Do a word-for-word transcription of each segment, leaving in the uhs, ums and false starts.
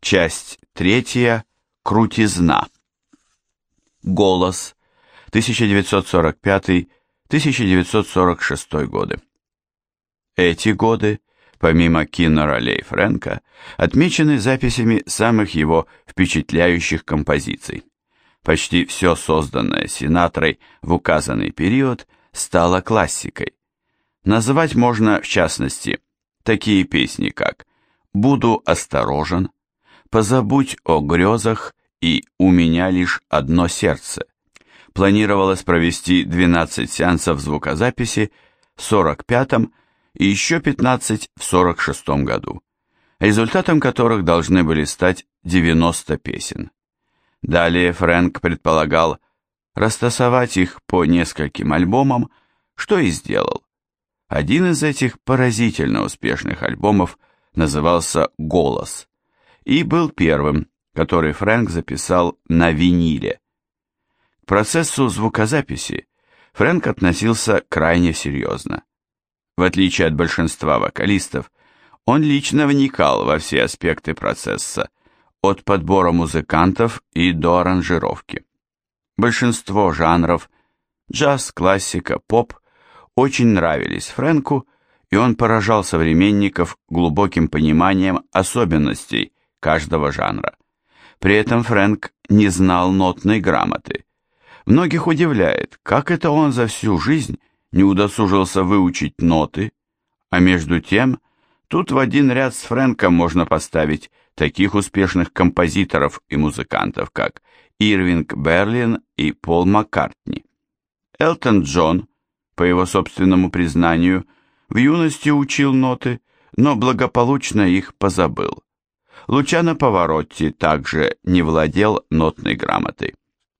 Часть третья. Крутизна. Голос. тысяча девятьсот сорок пятый — тысяча девятьсот сорок шестой годы. Эти годы, помимо киноролей Фрэнка, отмечены записями самых его впечатляющих композиций. Почти все созданное Синатрой в указанный период стало классикой. Назвать можно, в частности, такие песни, как «Буду осторожен», «Позабудь о грезах» и «У меня лишь одно сердце». Планировалось провести двенадцать сеансов звукозаписи в сорок пятом и еще пятнадцать в сорок шестом году, результатом которых должны были стать девяносто песен. Далее Фрэнк предполагал растасовать их по нескольким альбомам, что и сделал. Один из этих поразительно успешных альбомов назывался «Голос» и был первым, который Фрэнк записал на виниле. К процессу звукозаписи Фрэнк относился крайне серьезно. В отличие от большинства вокалистов, он лично вникал во все аспекты процесса, от подбора музыкантов и до аранжировки. Большинство жанров – джаз, классика, поп – очень нравились Фрэнку, и он поражал современников глубоким пониманием особенностей каждого жанра. При этом Фрэнк не знал нотной грамоты. Многих удивляет, как это он за всю жизнь не удосужился выучить ноты, а между тем тут в один ряд с Фрэнком можно поставить таких успешных композиторов и музыкантов, как Ирвинг Берлин и Пол Маккартни. Элтон Джон, по его собственному признанию, в юности учил ноты, но благополучно их позабыл. Лучано Паваротти также не владел нотной грамотой.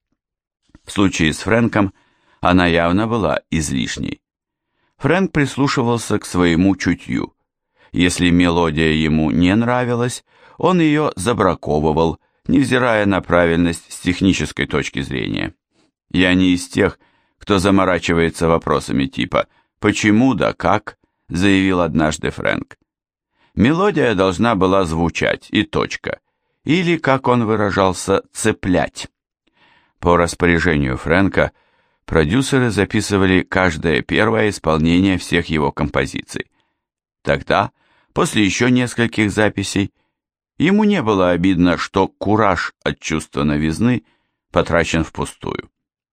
В случае с Фрэнком она явно была излишней. Фрэнк прислушивался к своему чутью. Если мелодия ему не нравилась, он ее забраковывал, невзирая на правильность с технической точки зрения. «Я не из тех, кто заморачивается вопросами типа «почему да как», — заявил однажды Фрэнк. Мелодия должна была звучать, и точка, или, как он выражался, цеплять. По распоряжению Фрэнка продюсеры записывали каждое первое исполнение всех его композиций. Тогда, после еще нескольких записей, ему не было обидно, что кураж от чувства новизны потрачен впустую.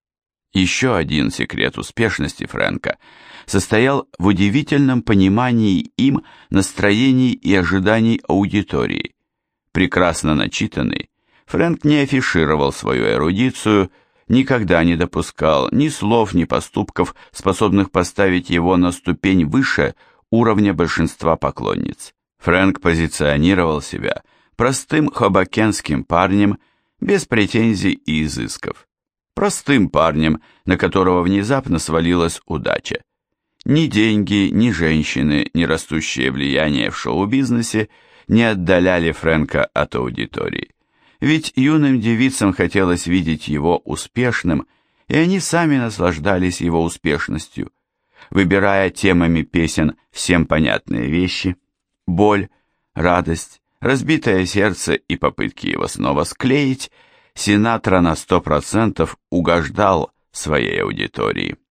Еще один секрет успешности Фрэнка состоял в удивительном понимании им настроений и ожиданий аудитории. Прекрасно начитанный, Фрэнк не афишировал свою эрудицию, никогда не допускал ни слов, ни поступков, способных поставить его на ступень выше уровня большинства поклонниц. Фрэнк позиционировал себя простым хобокенским парнем, без претензий и изысков. Простым парнем, на которого внезапно свалилась удача. Ни деньги, ни женщины, ни растущее влияние в шоу-бизнесе не отдаляли Фрэнка от аудитории. Ведь юным девицам хотелось видеть его успешным, и они сами наслаждались его успешностью. Выбирая темами песен всем понятные вещи, боль, радость, разбитое сердце и попытки его снова склеить, Синатра на сто процентов угождал своей аудитории.